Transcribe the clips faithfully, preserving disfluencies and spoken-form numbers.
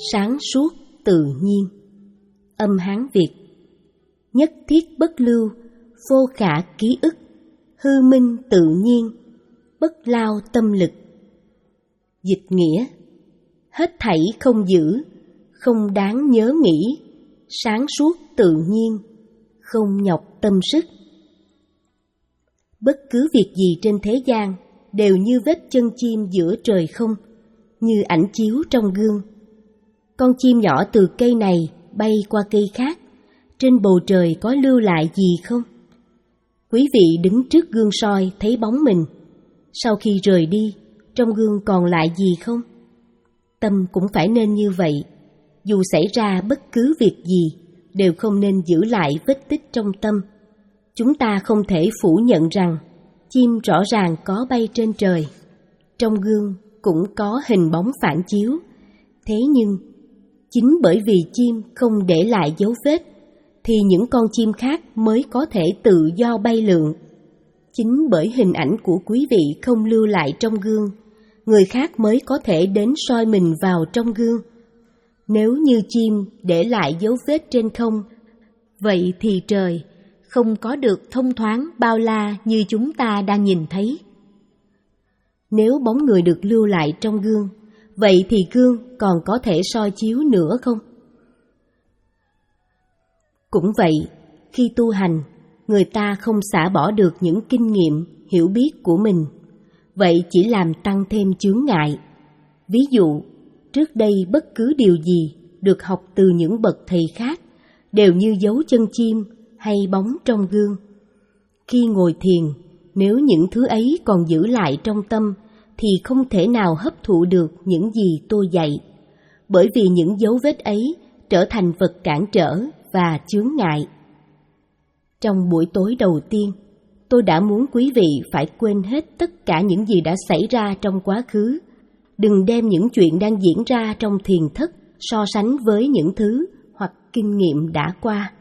sáng suốt tự nhiên. Âm Hán Việt. Nhất thiết bất lưu, vô khả ký ức, hư minh tự nhiên, bất lao tâm lực. Dịch nghĩa: hết thảy không giữ, không đáng nhớ nghĩ, sáng suốt tự nhiên, không nhọc tâm sức. Bất cứ việc gì trên thế gian đều như vết chân chim giữa trời không, như ảnh chiếu trong gương. Con chim nhỏ từ cây này bay qua cây khác, trên bầu trời có lưu lại gì không? Quý vị đứng trước gương soi thấy bóng mình, sau khi rời đi, trong gương còn lại gì không? Tâm cũng phải nên như vậy, dù xảy ra bất cứ việc gì, đều không nên giữ lại vết tích trong tâm. Chúng ta không thể phủ nhận rằng chim rõ ràng có bay trên trời, trong gương cũng có hình bóng phản chiếu. Thế nhưng, chính bởi vì chim không để lại dấu vết, thì những con chim khác mới có thể tự do bay lượn. Chính bởi hình ảnh của quý vị không lưu lại trong gương, người khác mới có thể đến soi mình vào trong gương. Nếu như chim để lại dấu vết trên không, vậy thì trời không có được thông thoáng bao la như chúng ta đang nhìn thấy. Nếu bóng người được lưu lại trong gương, vậy thì gương còn có thể soi chiếu nữa không? Cũng vậy, khi tu hành, người ta không xả bỏ được những kinh nghiệm, hiểu biết của mình, vậy chỉ làm tăng thêm chướng ngại. Ví dụ, trước đây bất cứ điều gì được học từ những bậc thầy khác đều như dấu chân chim hay bóng trong gương. Khi ngồi thiền, nếu những thứ ấy còn giữ lại trong tâm thì không thể nào hấp thụ được những gì tôi dạy, bởi vì những dấu vết ấy trở thành vật cản trở và chướng ngại. Trong buổi tối đầu tiên, tôi đã muốn quý vị phải quên hết tất cả những gì đã xảy ra trong quá khứ. Đừng đem những chuyện đang diễn ra trong thiền thất so sánh với những thứ hoặc kinh nghiệm đã qua.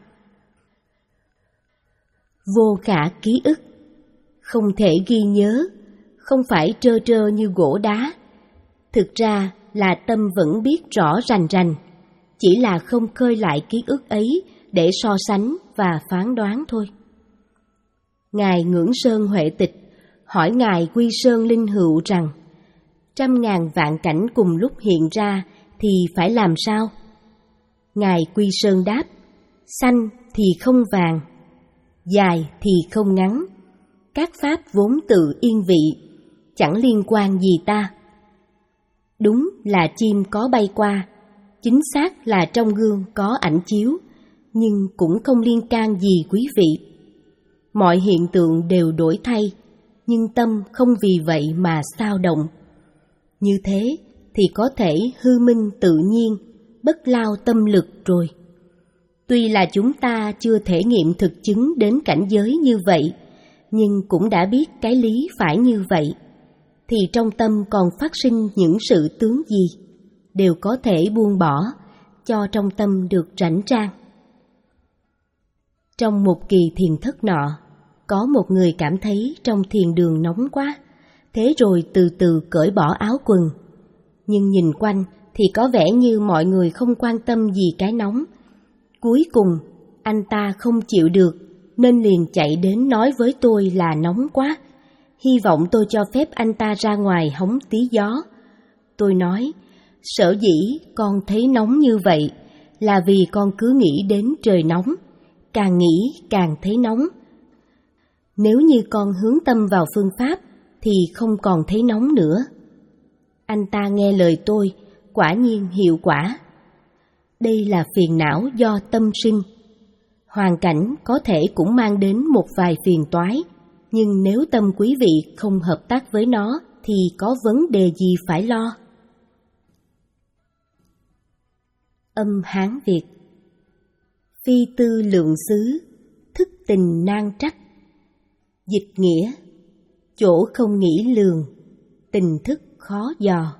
Vô khả ký ức, không thể ghi nhớ, không phải trơ trơ như gỗ đá. Thực ra là tâm vẫn biết rõ rành rành, chỉ là không khơi lại ký ức ấy để so sánh và phán đoán thôi. Ngài Ngưỡng Sơn Huệ Tịch hỏi Ngài Quy Sơn Linh Hữu rằng, trăm ngàn vạn cảnh cùng lúc hiện ra thì phải làm sao? Ngài Quy Sơn đáp, xanh thì không vàng, dài thì không ngắn, các pháp vốn tự yên vị, chẳng liên quan gì ta. Đúng là chim có bay qua, chính xác là trong gương có ảnh chiếu, nhưng cũng không liên can gì quý vị. Mọi hiện tượng đều đổi thay, nhưng tâm không vì vậy mà xao động. Như thế thì có thể hư minh tự nhiên, bất lao tâm lực rồi. Tuy là chúng ta chưa thể nghiệm thực chứng đến cảnh giới như vậy, nhưng cũng đã biết cái lý phải như vậy, thì trong tâm còn phát sinh những sự tướng gì, đều có thể buông bỏ, cho trong tâm được rảnh rang. Trong một kỳ thiền thất nọ, có một người cảm thấy trong thiền đường nóng quá, thế rồi từ từ cởi bỏ áo quần. Nhưng nhìn quanh thì có vẻ như mọi người không quan tâm gì cái nóng. Cuối cùng, anh ta không chịu được, nên liền chạy đến nói với tôi là nóng quá, hy vọng tôi cho phép anh ta ra ngoài hóng tí gió. Tôi nói, sở dĩ con thấy nóng như vậy là vì con cứ nghĩ đến trời nóng, càng nghĩ càng thấy nóng. Nếu như con hướng tâm vào phương pháp thì không còn thấy nóng nữa. Anh ta nghe lời tôi, quả nhiên hiệu quả. Đây là phiền não do tâm sinh. Hoàn cảnh có thể cũng mang đến một vài phiền toái, nhưng nếu tâm quý vị không hợp tác với nó thì có vấn đề gì phải lo? Âm Hán Việt. Phi tư lượng xứ, thức tình nan trách. Dịch nghĩa: chỗ không nghĩ lường, tình thức khó dò.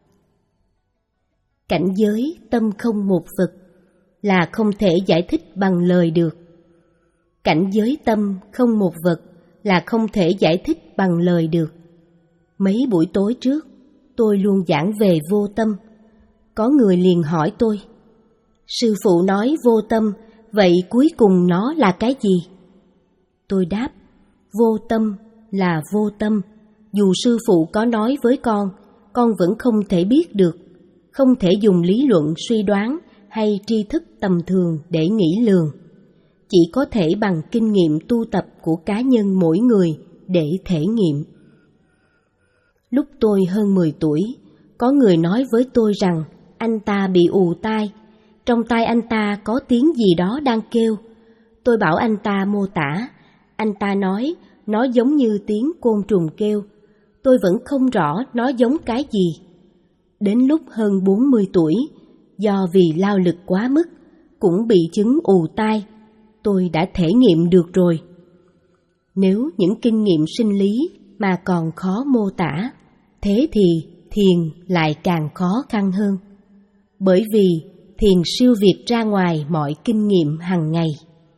Cảnh giới tâm không một vật là không thể giải thích bằng lời được. Cảnh giới tâm không một vật là không thể giải thích bằng lời được. Mấy buổi tối trước, tôi luôn giảng về vô tâm. Có người liền hỏi tôi, sư phụ nói vô tâm, vậy cuối cùng nó là cái gì? Tôi đáp, vô tâm là vô tâm, dù sư phụ có nói với con, con vẫn không thể biết được, không thể dùng lý luận suy đoán hay tri thức tầm thường để nghĩ lường. Chỉ có thể bằng kinh nghiệm tu tập của cá nhân mỗi người để thể nghiệm. Lúc tôi hơn mười tuổi, có người nói với tôi rằng anh ta bị ù tai, trong tai anh ta có tiếng gì đó đang kêu. Tôi bảo anh ta mô tả, anh ta nói nó giống như tiếng côn trùng kêu. Tôi vẫn không rõ nó giống cái gì. Đến lúc hơn bốn mươi tuổi, do vì lao lực quá mức, cũng bị chứng ù tai, tôi đã thể nghiệm được rồi. Nếu những kinh nghiệm sinh lý mà còn khó mô tả, thế thì thiền lại càng khó khăn hơn. Bởi vì thiền siêu việt ra ngoài mọi kinh nghiệm hàng ngày.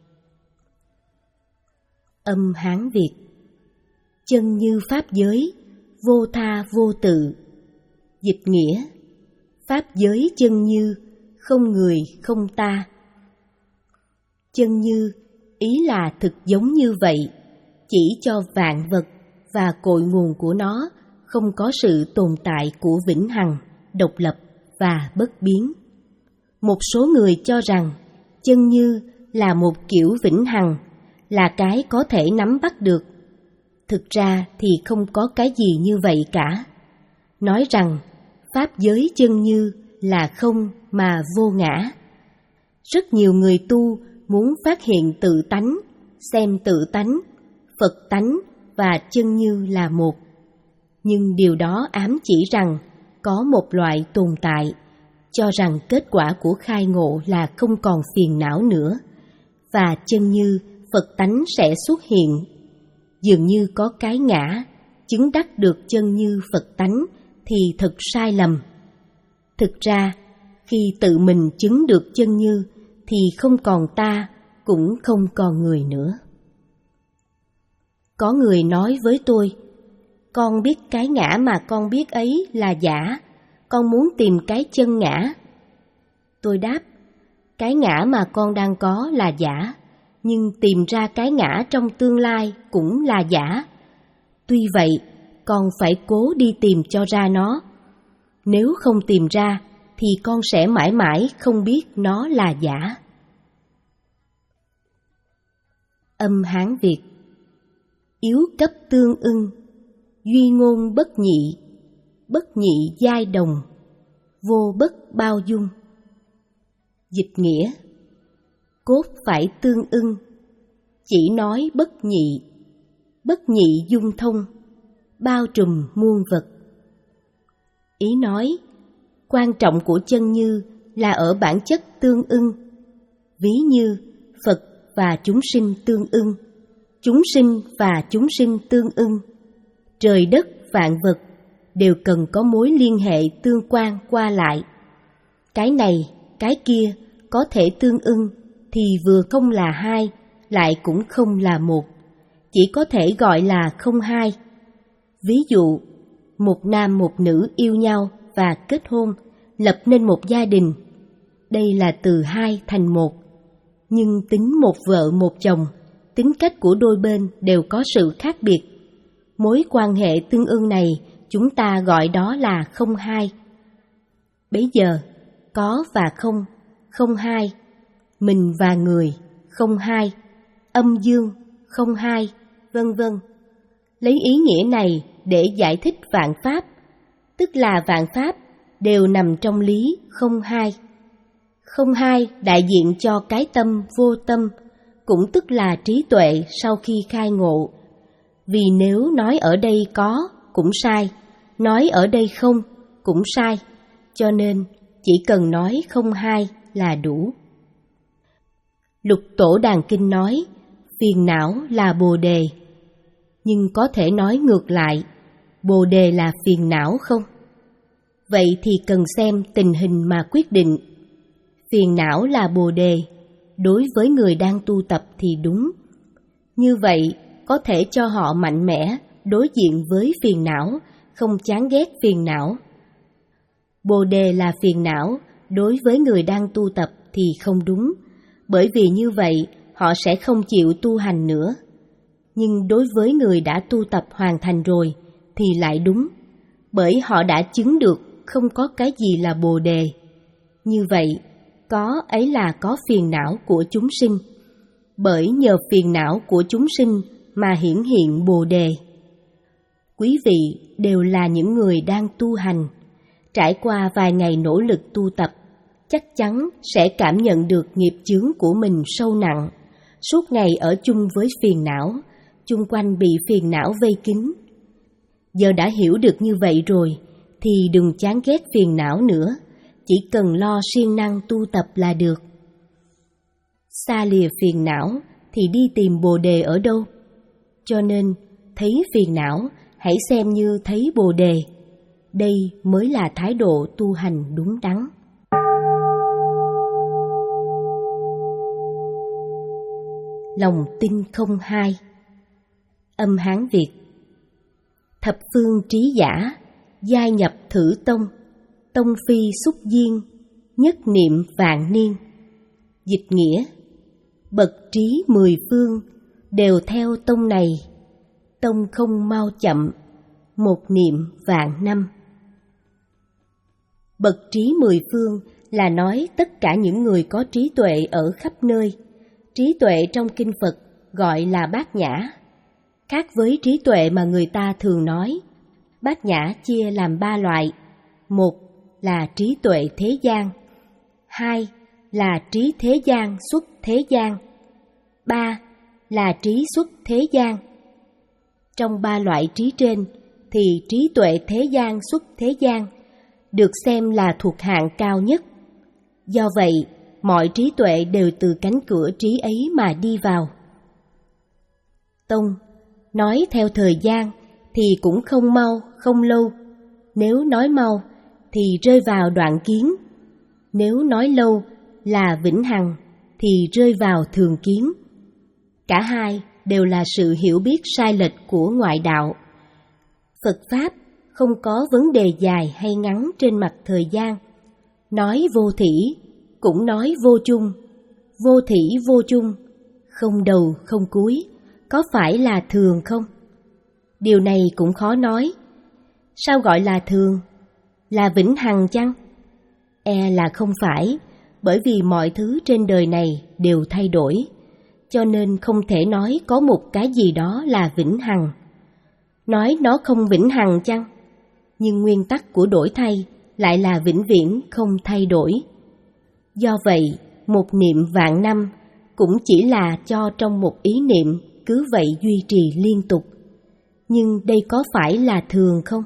Âm Hán Việt. Chân như pháp giới, vô tha vô tự. Dịch nghĩa, pháp giới chân như, không người không ta. Chân như, ý là thực giống như vậy, chỉ cho vạn vật và cội nguồn của nó không có sự tồn tại của vĩnh hằng, độc lập và bất biến. Một số người cho rằng chân như là một kiểu vĩnh hằng, là cái có thể nắm bắt được. Thực ra thì không có cái gì như vậy cả. Nói rằng pháp giới chân như là không mà vô ngã. Rất nhiều người tu muốn phát hiện tự tánh, xem tự tánh, Phật tánh và chân như là một. Nhưng điều đó ám chỉ rằng có một loại tồn tại, cho rằng kết quả của khai ngộ là không còn phiền não nữa, và chân như Phật tánh sẽ xuất hiện. Dường như có cái ngã, chứng đắc được chân như Phật tánh thì thật sai lầm. Thực ra, khi tự mình chứng được chân như thì không còn ta, cũng không còn người nữa. Có người nói với tôi, con biết cái ngã mà con biết ấy là giả, con muốn tìm cái chân ngã. Tôi đáp, cái ngã mà con đang có là giả, nhưng tìm ra cái ngã trong tương lai cũng là giả. Tuy vậy, con phải cố đi tìm cho ra nó. Nếu không tìm ra, thì con sẽ mãi mãi không biết nó là giả. Âm Hán Việt. Yếu cấp tương ưng, duy ngôn bất nhị, bất nhị giai đồng, vô bất bao dung. Dịch nghĩa, cốt phải tương ưng, chỉ nói bất nhị, bất nhị dung thông, bao trùm muôn vật. Ý nói, quan trọng của chân như là ở bản chất tương ưng. Ví như Phật và chúng sinh tương ưng, chúng sinh và chúng sinh tương ưng, trời đất vạn vật đều cần có mối liên hệ tương quan qua lại. Cái này, cái kia có thể tương ưng thì vừa không là hai, lại cũng không là một, chỉ có thể gọi là không hai. Ví dụ, một nam một nữ yêu nhau và kết hôn, lập nên một gia đình. Đây là từ hai thành một. Nhưng tính một vợ một chồng, tính cách của đôi bên đều có sự khác biệt. Mối quan hệ tương ưng này chúng ta gọi đó là không hai. Bấy giờ, có và không, không hai. Mình và người, không hai. Âm dương, không hai, vân vân. Lấy ý nghĩa này để giải thích vạn pháp, tức là vạn pháp đều nằm trong lý không hai. Không hai đại diện cho cái tâm vô tâm, cũng tức là trí tuệ sau khi khai ngộ. Vì nếu nói ở đây có cũng sai, nói ở đây không cũng sai, cho nên chỉ cần nói không hai là đủ. Lục Tổ Đàn Kinh nói, phiền não là bồ đề. Nhưng có thể nói ngược lại, bồ đề là phiền não không? Vậy thì cần xem tình hình mà quyết định. Phiền não là bồ đề, đối với người đang tu tập thì đúng. Như vậy, có thể cho họ mạnh mẽ đối diện với phiền não, không chán ghét phiền não. Bồ đề là phiền não, đối với người đang tu tập thì không đúng, bởi vì như vậy họ sẽ không chịu tu hành nữa. Nhưng đối với người đã tu tập hoàn thành rồi thì lại đúng, bởi họ đã chứng được không có cái gì là bồ đề. Như vậy, có ấy là có phiền não của chúng sinh, bởi nhờ phiền não của chúng sinh mà hiển hiện bồ đề. Quý vị đều là những người đang tu hành, trải qua vài ngày nỗ lực tu tập, chắc chắn sẽ cảm nhận được nghiệp chướng của mình sâu nặng, suốt ngày ở chung với phiền não, chung quanh bị phiền não vây kín. Giờ đã hiểu được như vậy rồi, thì đừng chán ghét phiền não nữa, chỉ cần lo siêng năng tu tập là được. Xa lìa phiền não thì đi tìm bồ đề ở đâu? Cho nên, thấy phiền não, hãy xem như thấy bồ đề. Đây mới là thái độ tu hành đúng đắn. Lòng tin không hai. Âm Hán Việt. Thập phương trí giả, giai nhập thử tông, tông phi xúc diên, nhất niệm vạn niên. Dịch nghĩa: bậc trí mười phương đều theo tông này, tông không mau chậm, một niệm vạn năm. Bậc trí mười phương là nói tất cả những người có trí tuệ ở khắp nơi. Trí tuệ trong kinh Phật gọi là bát nhã. Khác với trí tuệ mà người ta thường nói, bát nhã chia làm ba loại. Một là trí tuệ thế gian, hai là trí thế gian xuất thế gian, ba là trí xuất thế gian. Trong ba loại trí trên thì trí tuệ thế gian xuất thế gian được xem là thuộc hạng cao nhất. Do vậy, mọi trí tuệ đều từ cánh cửa trí ấy mà đi vào. Tông, nói theo thời gian thì cũng không mau, không lâu. Nếu nói mau thì rơi vào đoạn kiến. Nếu nói lâu là vĩnh hằng thì rơi vào thường kiến. Cả hai đều là sự hiểu biết sai lệch của ngoại đạo. Phật Pháp không có vấn đề dài hay ngắn trên mặt thời gian. Nói vô thỉ, cũng nói vô chung. Vô thỉ vô chung, không đầu không cuối, có phải là thường không? Điều này cũng khó nói. Sao gọi là thường? Là vĩnh hằng chăng? E là không phải, bởi vì mọi thứ trên đời này đều thay đổi, cho nên không thể nói có một cái gì đó là vĩnh hằng. Nói nó không vĩnh hằng chăng? Nhưng nguyên tắc của đổi thay lại là vĩnh viễn không thay đổi. Do vậy, một niệm vạn năm cũng chỉ là cho trong một ý niệm cứ vậy duy trì liên tục. Nhưng đây có phải là thường không?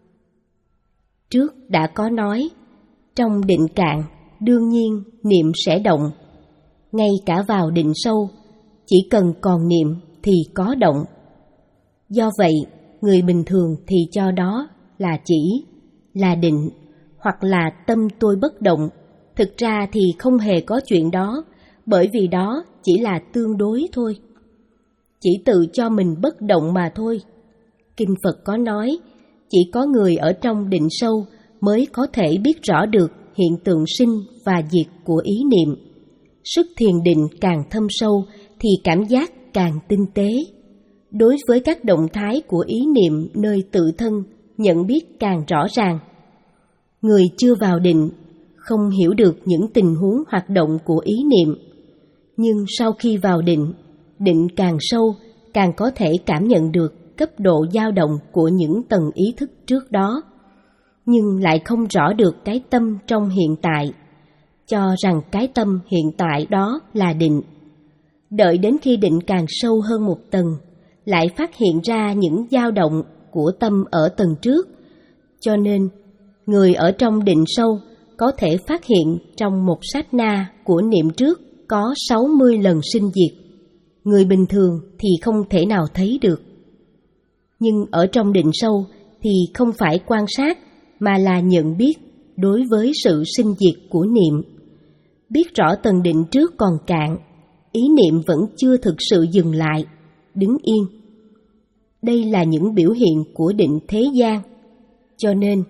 Trước đã có nói, trong định cạn đương nhiên niệm sẽ động. Ngay cả vào định sâu, chỉ cần còn niệm thì có động. Do vậy, người bình thường thì cho đó là chỉ, là định, hoặc là tâm tôi bất động. Thực ra thì không hề có chuyện đó, bởi vì đó chỉ là tương đối thôi. Chỉ tự cho mình bất động mà thôi. Kinh Phật có nói, chỉ có người ở trong định sâu mới có thể biết rõ được hiện tượng sinh và diệt của ý niệm. Sức thiền định càng thâm sâu thì cảm giác càng tinh tế. Đối với các động thái của ý niệm nơi tự thân nhận biết càng rõ ràng. Người chưa vào định không hiểu được những tình huống hoạt động của ý niệm, nhưng sau khi vào định, định càng sâu càng có thể cảm nhận được cấp độ dao động của những tầng ý thức trước đó, nhưng lại không rõ được cái tâm trong hiện tại, cho rằng cái tâm hiện tại đó là định. Đợi đến khi định càng sâu hơn một tầng, lại phát hiện ra những dao động của tâm ở tầng trước, cho nên người ở trong định sâu có thể phát hiện trong một sát na của niệm trước có sáu mươi lần sinh diệt. Người bình thường thì không thể nào thấy được. Nhưng ở trong định sâu thì không phải quan sát mà là nhận biết đối với sự sinh diệt của niệm. Biết rõ tầng định trước còn cạn, ý niệm vẫn chưa thực sự dừng lại, đứng yên. Đây là những biểu hiện của định thế gian. Cho nên,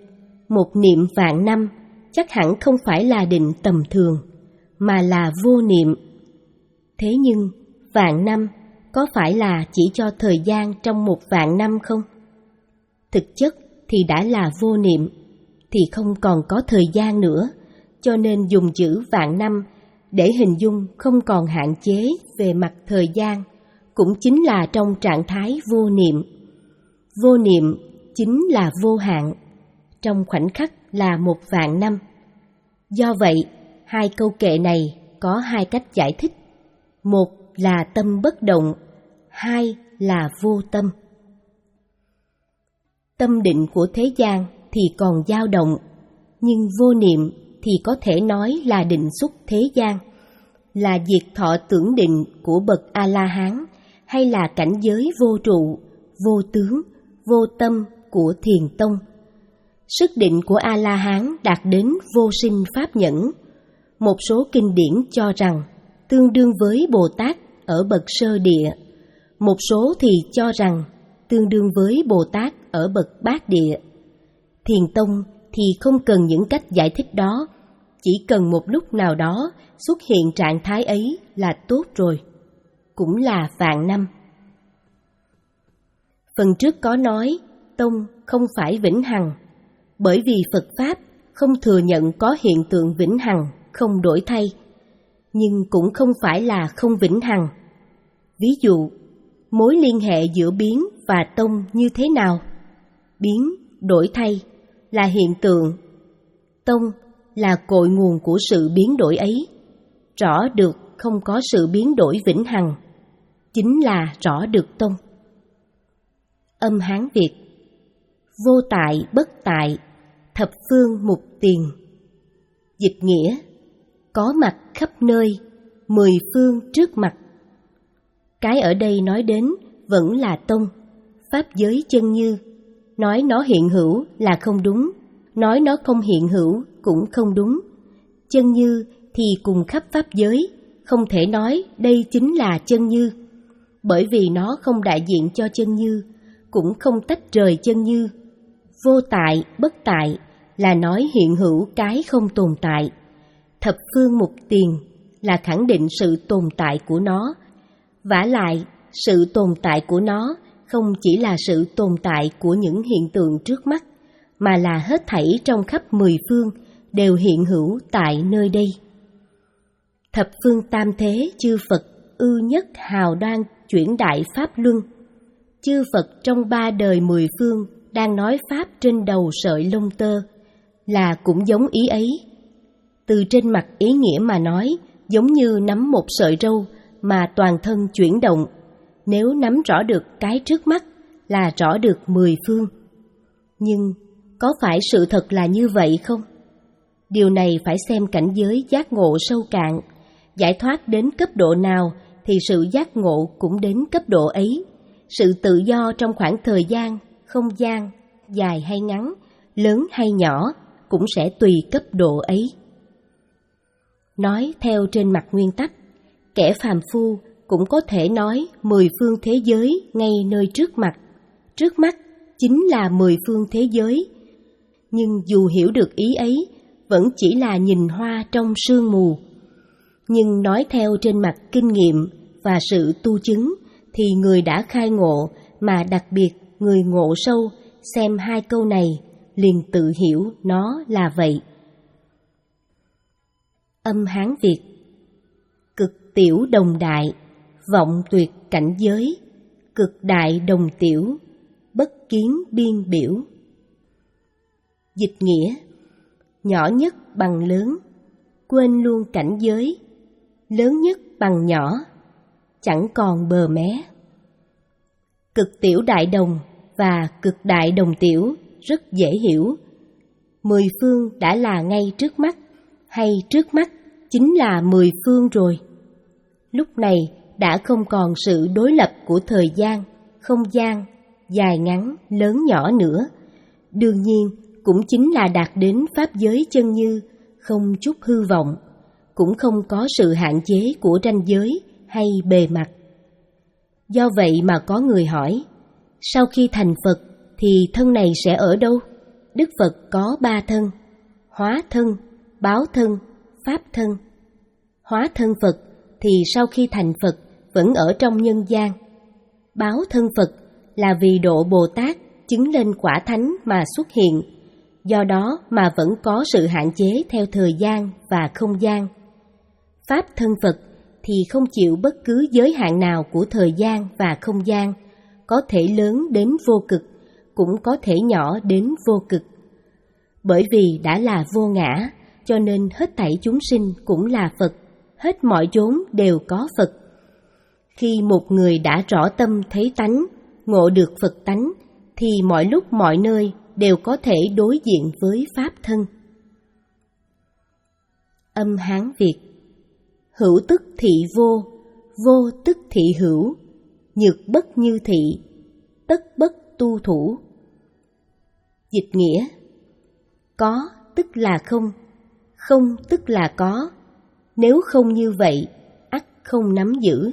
một niệm vạn năm chắc hẳn không phải là định tầm thường, mà là vô niệm. Thế nhưng, vạn năm có phải là chỉ cho thời gian trong một vạn năm không? Thực chất thì đã là vô niệm, thì không còn có thời gian nữa, cho nên dùng chữ vạn năm để hình dung không còn hạn chế về mặt thời gian, cũng chính là trong trạng thái vô niệm. Vô niệm chính là vô hạn, trong khoảnh khắc là một vạn năm. Do vậy, hai câu kệ này có hai cách giải thích. Một là tâm bất động, hai là vô tâm. Tâm định của thế gian thì còn dao động, nhưng vô niệm thì có thể nói là định xuất thế gian, là diệt thọ tưởng định của bậc A-la-hán, hay là cảnh giới vô trụ, vô tướng, vô tâm của Thiền Tông. Sức định của A-la-hán đạt đến vô sinh pháp nhẫn. Một số kinh điển cho rằng tương đương với Bồ Tát ở bậc sơ địa, một số thì cho rằng tương đương với Bồ Tát ở bậc bát địa. Thiền Tông thì không cần những cách giải thích đó, chỉ cần một lúc nào đó xuất hiện trạng thái ấy là tốt rồi, cũng là vạn năm. Phần trước có nói Tông không phải vĩnh hằng, bởi vì Phật Pháp không thừa nhận có hiện tượng vĩnh hằng không đổi thay, nhưng cũng không phải là không vĩnh hằng. Ví dụ, mối liên hệ giữa biến và tông như thế nào? Biến, đổi thay là hiện tượng, tông là cội nguồn của sự biến đổi ấy. Rõ được không có sự biến đổi vĩnh hằng, chính là rõ được tông. Âm Hán Việt: vô tại bất tại, thập phương mục tiền. Dịch nghĩa: có mặt khắp nơi, mười phương trước mặt. Cái ở đây nói đến vẫn là tông, pháp giới chân như. Nói nó hiện hữu là không đúng, nói nó không hiện hữu cũng không đúng. Chân như thì cùng khắp pháp giới, không thể nói đây chính là chân như, bởi vì nó không đại diện cho chân như, cũng không tách rời chân như. Vô tại, bất tại là nói hiện hữu cái không tồn tại. Thập phương mục tiền là khẳng định sự tồn tại của nó. Vả lại, sự tồn tại của nó không chỉ là sự tồn tại của những hiện tượng trước mắt, mà là hết thảy trong khắp mười phương đều hiện hữu tại nơi đây. Thập phương tam thế chư Phật ư nhất hào đoan chuyển đại pháp luân. Chư Phật trong ba đời mười phương đang nói pháp trên đầu sợi lông tơ, là cũng giống ý ấy. Từ trên mặt ý nghĩa mà nói, giống như nắm một sợi râu mà toàn thân chuyển động. Nếu nắm rõ được cái trước mắt là rõ được mười phương. Nhưng có phải sự thật là như vậy không? Điều này phải xem cảnh giới giác ngộ sâu cạn. Giải thoát đến cấp độ nào thì sự giác ngộ cũng đến cấp độ ấy. Sự tự do trong khoảng thời gian, không gian, dài hay ngắn, lớn hay nhỏ cũng sẽ tùy cấp độ ấy. Nói theo trên mặt nguyên tắc, kẻ phàm phu cũng có thể nói mười phương thế giới ngay nơi trước mặt. Trước mắt chính là mười phương thế giới. Nhưng dù hiểu được ý ấy, vẫn chỉ là nhìn hoa trong sương mù. Nhưng nói theo trên mặt kinh nghiệm và sự tu chứng, thì người đã khai ngộ, mà đặc biệt người ngộ sâu, xem hai câu này liền tự hiểu nó là vậy. Âm Hán Việt: cực tiểu đồng đại, vọng tuyệt cảnh giới, cực đại đồng tiểu, bất kiến biên biểu. Dịch nghĩa: nhỏ nhất bằng lớn, quên luôn cảnh giới, lớn nhất bằng nhỏ, chẳng còn bờ mé. Cực tiểu đại đồng và cực đại đồng tiểu rất dễ hiểu. Mười phương đã là ngay trước mắt, hay trước mắt chính là mười phương rồi. Lúc này đã không còn sự đối lập của thời gian, không gian, dài ngắn, lớn nhỏ nữa. Đương nhiên cũng chính là đạt đến pháp giới chân như, không chút hư vọng, cũng không có sự hạn chế của ranh giới hay bề mặt. Do vậy mà có người hỏi, sau khi thành Phật thì thân này sẽ ở đâu? Đức Phật có ba thân: hóa thân, báo thân, pháp thân. Hóa thân Phật thì sau khi thành Phật vẫn ở trong nhân gian. Báo thân Phật là vì độ Bồ Tát chứng lên quả thánh mà xuất hiện, do đó mà vẫn có sự hạn chế theo thời gian và không gian. Pháp thân Phật thì không chịu bất cứ giới hạn nào của thời gian và không gian, có thể lớn đến vô cực, cũng có thể nhỏ đến vô cực. Bởi vì đã là vô ngã, cho nên hết thảy chúng sinh cũng là Phật, hết mọi chốn đều có Phật. Khi một người đã rõ tâm thấy tánh, ngộ được Phật tánh, thì mọi lúc mọi nơi đều có thể đối diện với Pháp thân. Âm Hán Việt: hữu tức thị vô, vô tức thị hữu, nhược bất như thị, tất bất tu thủ. Dịch nghĩa: có tức là không, không tức là có, nếu không như vậy, ắt không nắm giữ.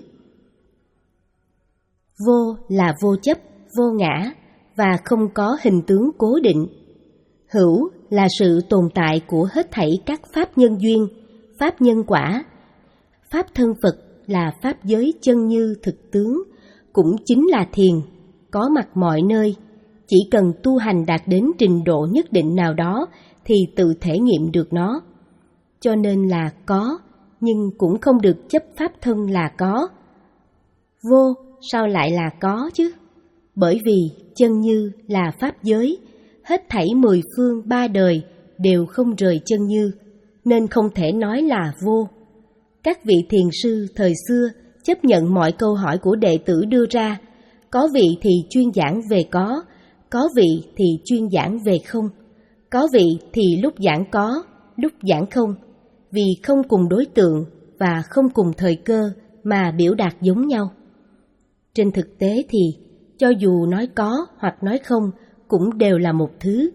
Vô là vô chấp, vô ngã và không có hình tướng cố định. Hữu là sự tồn tại của hết thảy các pháp nhân duyên, pháp nhân quả. Pháp thân Phật là pháp giới chân như thực tướng, cũng chính là thiền, có mặt mọi nơi. Chỉ cần tu hành đạt đến trình độ nhất định nào đó thì tự thể nghiệm được nó. Cho nên là có, nhưng cũng không được chấp pháp thân là có. Vô sao lại là có chứ? Bởi vì chân như là pháp giới, hết thảy mười phương ba đời đều không rời chân như, nên không thể nói là vô. Các vị thiền sư thời xưa chấp nhận mọi câu hỏi của đệ tử đưa ra, có vị thì chuyên giảng về có, có vị thì chuyên giảng về không, có vị thì lúc giảng có, lúc giảng không, vì không cùng đối tượng và không cùng thời cơ mà biểu đạt giống nhau. Trên thực tế thì, cho dù nói có hoặc nói không cũng đều là một thứ.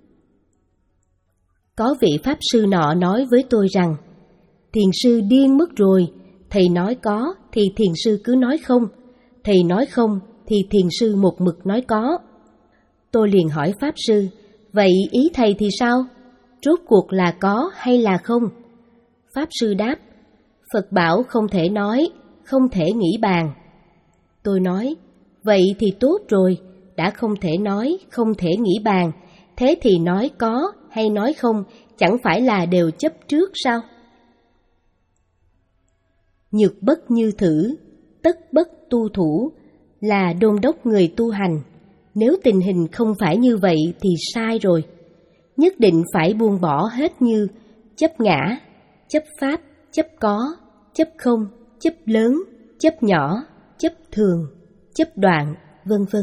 Có vị Pháp sư nọ nói với tôi rằng, thiền sư điên mất rồi, thầy nói có thì thiền sư cứ nói không, thầy nói không thì thiền sư một mực nói có. Tôi liền hỏi Pháp sư, vậy ý thầy thì sao? Rốt cuộc là có hay là không? Pháp sư đáp, Phật bảo không thể nói, không thể nghĩ bàn. Tôi nói, vậy thì tốt rồi, đã không thể nói, không thể nghĩ bàn, thế thì nói có hay nói không chẳng phải là đều chấp trước sao? Nhược bất như thử, tất bất tu thủ là đôn đốc người tu hành. Nếu tình hình không phải như vậy thì sai rồi. Nhất định phải buông bỏ hết như chấp ngã, chấp pháp, chấp có, chấp không, chấp lớn, chấp nhỏ, chấp thường, chấp đoạn, vân vân.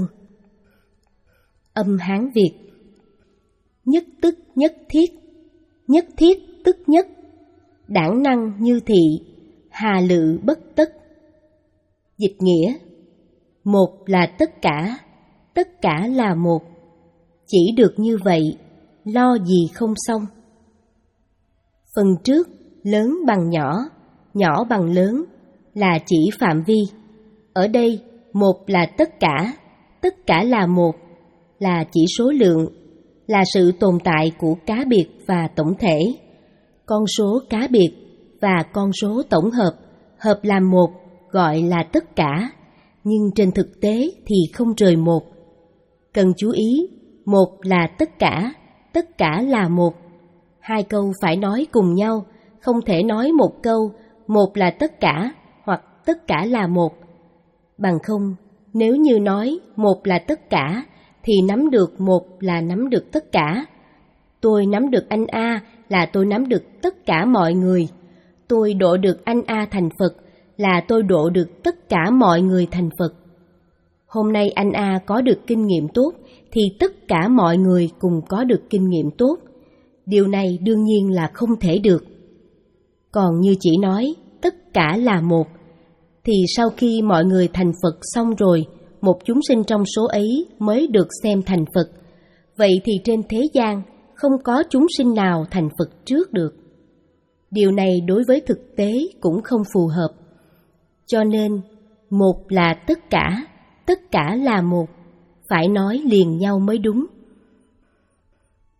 Âm Hán Việt: nhất tức nhất thiết, nhất thiết tức nhất, đẳng năng như thị, hà lự bất tất. Dịch nghĩa: một là tất cả, tất cả là một. Chỉ được như vậy, lo gì không xong. Phần trước, lớn bằng nhỏ, nhỏ bằng lớn, là chỉ phạm vi. Ở đây, một là tất cả, tất cả là một, là chỉ số lượng, là sự tồn tại của cá biệt và tổng thể. Con số cá biệt và con số tổng hợp, hợp làm một, gọi là tất cả, nhưng trên thực tế thì không rời một. Cần chú ý, một là tất cả, tất cả là một. Hai câu phải nói cùng nhau, không thể nói một câu, một là tất cả, hoặc tất cả là một. Bằng không, nếu như nói một là tất cả, thì nắm được một là nắm được tất cả. Tôi nắm được anh A là tôi nắm được tất cả mọi người. Tôi độ được anh A thành Phật là tôi độ được tất cả mọi người thành Phật. Hôm nay anh A có được kinh nghiệm tốt thì tất cả mọi người cùng có được kinh nghiệm tốt. Điều này đương nhiên là không thể được. Còn như chỉ nói tất cả là một, thì sau khi mọi người thành Phật xong rồi, một chúng sinh trong số ấy mới được xem thành Phật. Vậy thì trên thế gian không có chúng sinh nào thành Phật trước được. Điều này đối với thực tế cũng không phù hợp. Cho nên, một là tất cả, tất cả là một, phải nói liền nhau mới đúng.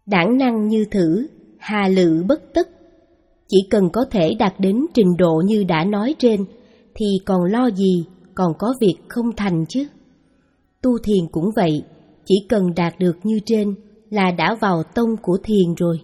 Đãng năng như thử, hà lự bất tất. Chỉ cần có thể đạt đến trình độ như đã nói trên, thì còn lo gì, còn có việc không thành chứ. Tu thiền cũng vậy, chỉ cần đạt được như trên là đã vào tông của thiền rồi.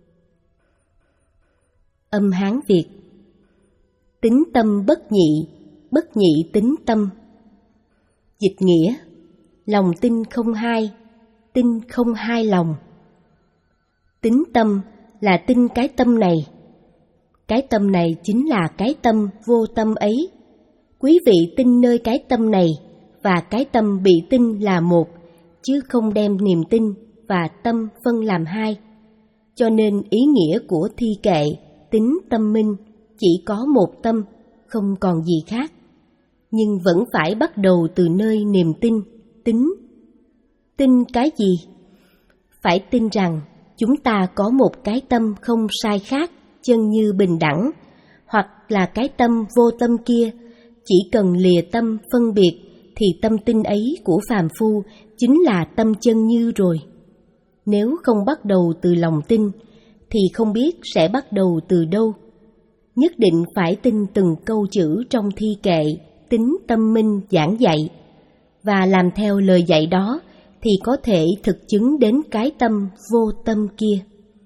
Âm Hán Việt. Tính tâm bất nhị, bất nhị tính tâm. Dịch nghĩa: lòng tin không hai, tin không hai lòng. Tính tâm là tin cái tâm này. Cái tâm này chính là cái tâm vô tâm ấy. Quý vị tin nơi cái tâm này và cái tâm bị tin là một, chứ không đem niềm tin và tâm phân làm hai. Cho nên ý nghĩa của thi kệ, tính tâm minh chỉ có một tâm, không còn gì khác. Nhưng vẫn phải bắt đầu từ nơi niềm tin, tính. Tin cái gì? Phải tin rằng chúng ta có một cái tâm không sai khác, chân như bình đẳng, hoặc là cái tâm vô tâm kia, chỉ cần lìa tâm phân biệt thì tâm tin ấy của phàm phu chính là tâm chân như rồi. Nếu không bắt đầu từ lòng tin, thì không biết sẽ bắt đầu từ đâu. Nhất định phải tin từng câu chữ trong thi kệ, tính tâm minh giảng dạy, và làm theo lời dạy đó thì có thể thực chứng đến cái tâm vô tâm kia.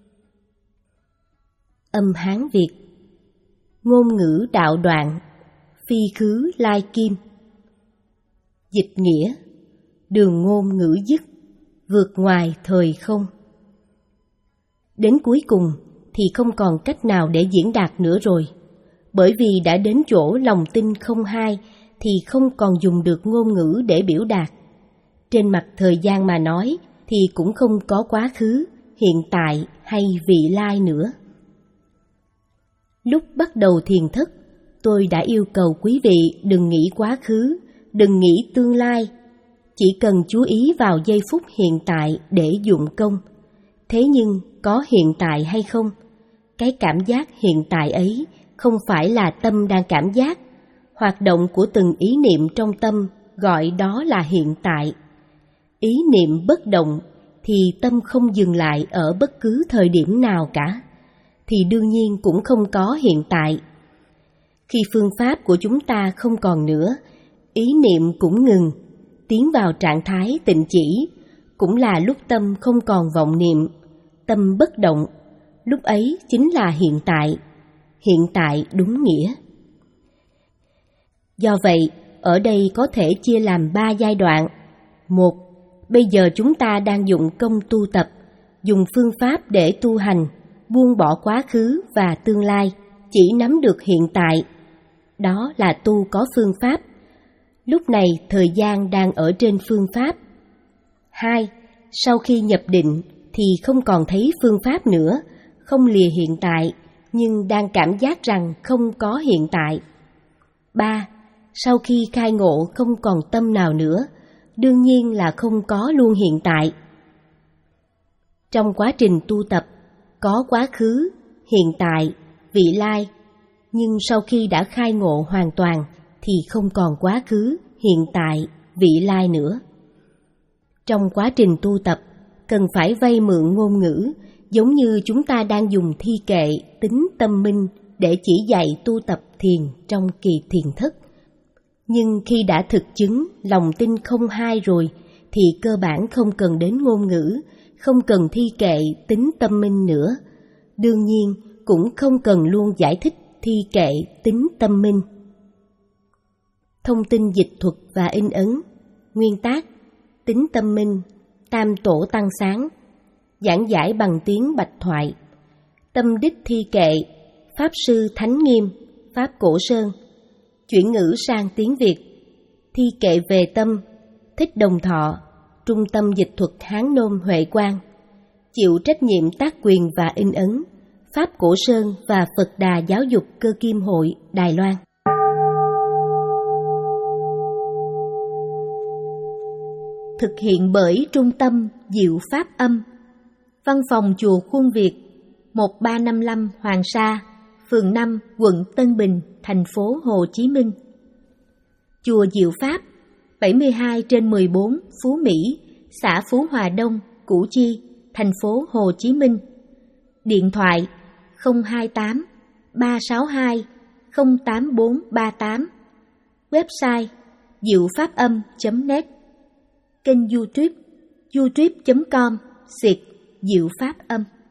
Âm Hán Việt. Ngôn ngữ đạo đoạn, phi khứ lai kim. Dịch nghĩa: đường ngôn ngữ dứt, vượt ngoài thời không. Đến cuối cùng thì không còn cách nào để diễn đạt nữa rồi, bởi vì đã đến chỗ lòng tin không hai thì không còn dùng được ngôn ngữ để biểu đạt. Trên mặt thời gian mà nói thì cũng không có quá khứ, hiện tại hay vị lai nữa. Lúc bắt đầu thiền thất, tôi đã yêu cầu quý vị đừng nghĩ quá khứ, đừng nghĩ tương lai, chỉ cần chú ý vào giây phút hiện tại để dụng công. Thế nhưng có hiện tại hay không? Cái cảm giác hiện tại ấy không phải là tâm đang cảm giác. Hoạt động của từng ý niệm trong tâm gọi đó là hiện tại. Ý niệm bất động thì tâm không dừng lại ở bất cứ thời điểm nào cả, thì đương nhiên cũng không có hiện tại. Khi phương pháp của chúng ta không còn nữa, ý niệm cũng ngừng, tiến vào trạng thái tịnh chỉ, cũng là lúc tâm không còn vọng niệm, tâm bất động, lúc ấy chính là hiện tại, hiện tại đúng nghĩa. Do vậy, ở đây có thể chia làm ba giai đoạn. Một, bây giờ chúng ta đang dụng công tu tập, dùng phương pháp để tu hành, buông bỏ quá khứ và tương lai, chỉ nắm được hiện tại. Đó là tu có phương pháp. Lúc này thời gian đang ở trên phương pháp. Hai, sau khi nhập định thì không còn thấy phương pháp nữa, không lìa hiện tại, nhưng đang cảm giác rằng không có hiện tại. Ba, sau khi khai ngộ không còn tâm nào nữa, đương nhiên là không có luôn hiện tại. Trong quá trình tu tập, có quá khứ, hiện tại, vị lai, nhưng sau khi đã khai ngộ hoàn toàn thì không còn quá khứ, hiện tại, vị lai nữa. Trong quá trình tu tập, cần phải vay mượn ngôn ngữ, giống như chúng ta đang dùng thi kệ, tính tâm minh để chỉ dạy tu tập thiền trong kỳ thiền thất. Nhưng khi đã thực chứng lòng tin không hai rồi, thì cơ bản không cần đến ngôn ngữ, không cần thi kệ, tính tâm minh nữa. Đương nhiên, cũng không cần luôn giải thích thi kệ, tính tâm minh. Thông tin dịch thuật và in ấn. Nguyên tác: tính tâm minh, Tam Tổ Tăng Sáng. Giảng giải bằng tiếng Bạch Thoại. Tâm đích thi kệ, Pháp Sư Thánh Nghiêm, Pháp Cổ Sơn. Chuyển ngữ sang tiếng Việt. Thi kệ về tâm, Thích Đồng Thọ, Trung tâm Dịch thuật Hán Nôm Huệ Quang. Chịu trách nhiệm tác quyền và in ấn, Pháp Cổ Sơn và Phật Đà Giáo dục Cơ Kim Hội, Đài Loan. Thực hiện bởi Trung tâm Diệu Pháp Âm. Văn phòng Chùa Khuôn Việt, một ba năm lăm Hoàng Sa, phường năm, quận Tân Bình, thành phố Hồ Chí Minh. Chùa Diệu Pháp, bảy mươi hai trên mười bốn Phú Mỹ, xã Phú Hòa Đông, Củ Chi, thành phố Hồ Chí Minh. Điện thoại không hai tám ba sáu hai không tám bốn ba tám. Website diệu pháp âm chấm net. Kênh YouTube youtube chấm com xịt diệu pháp âm.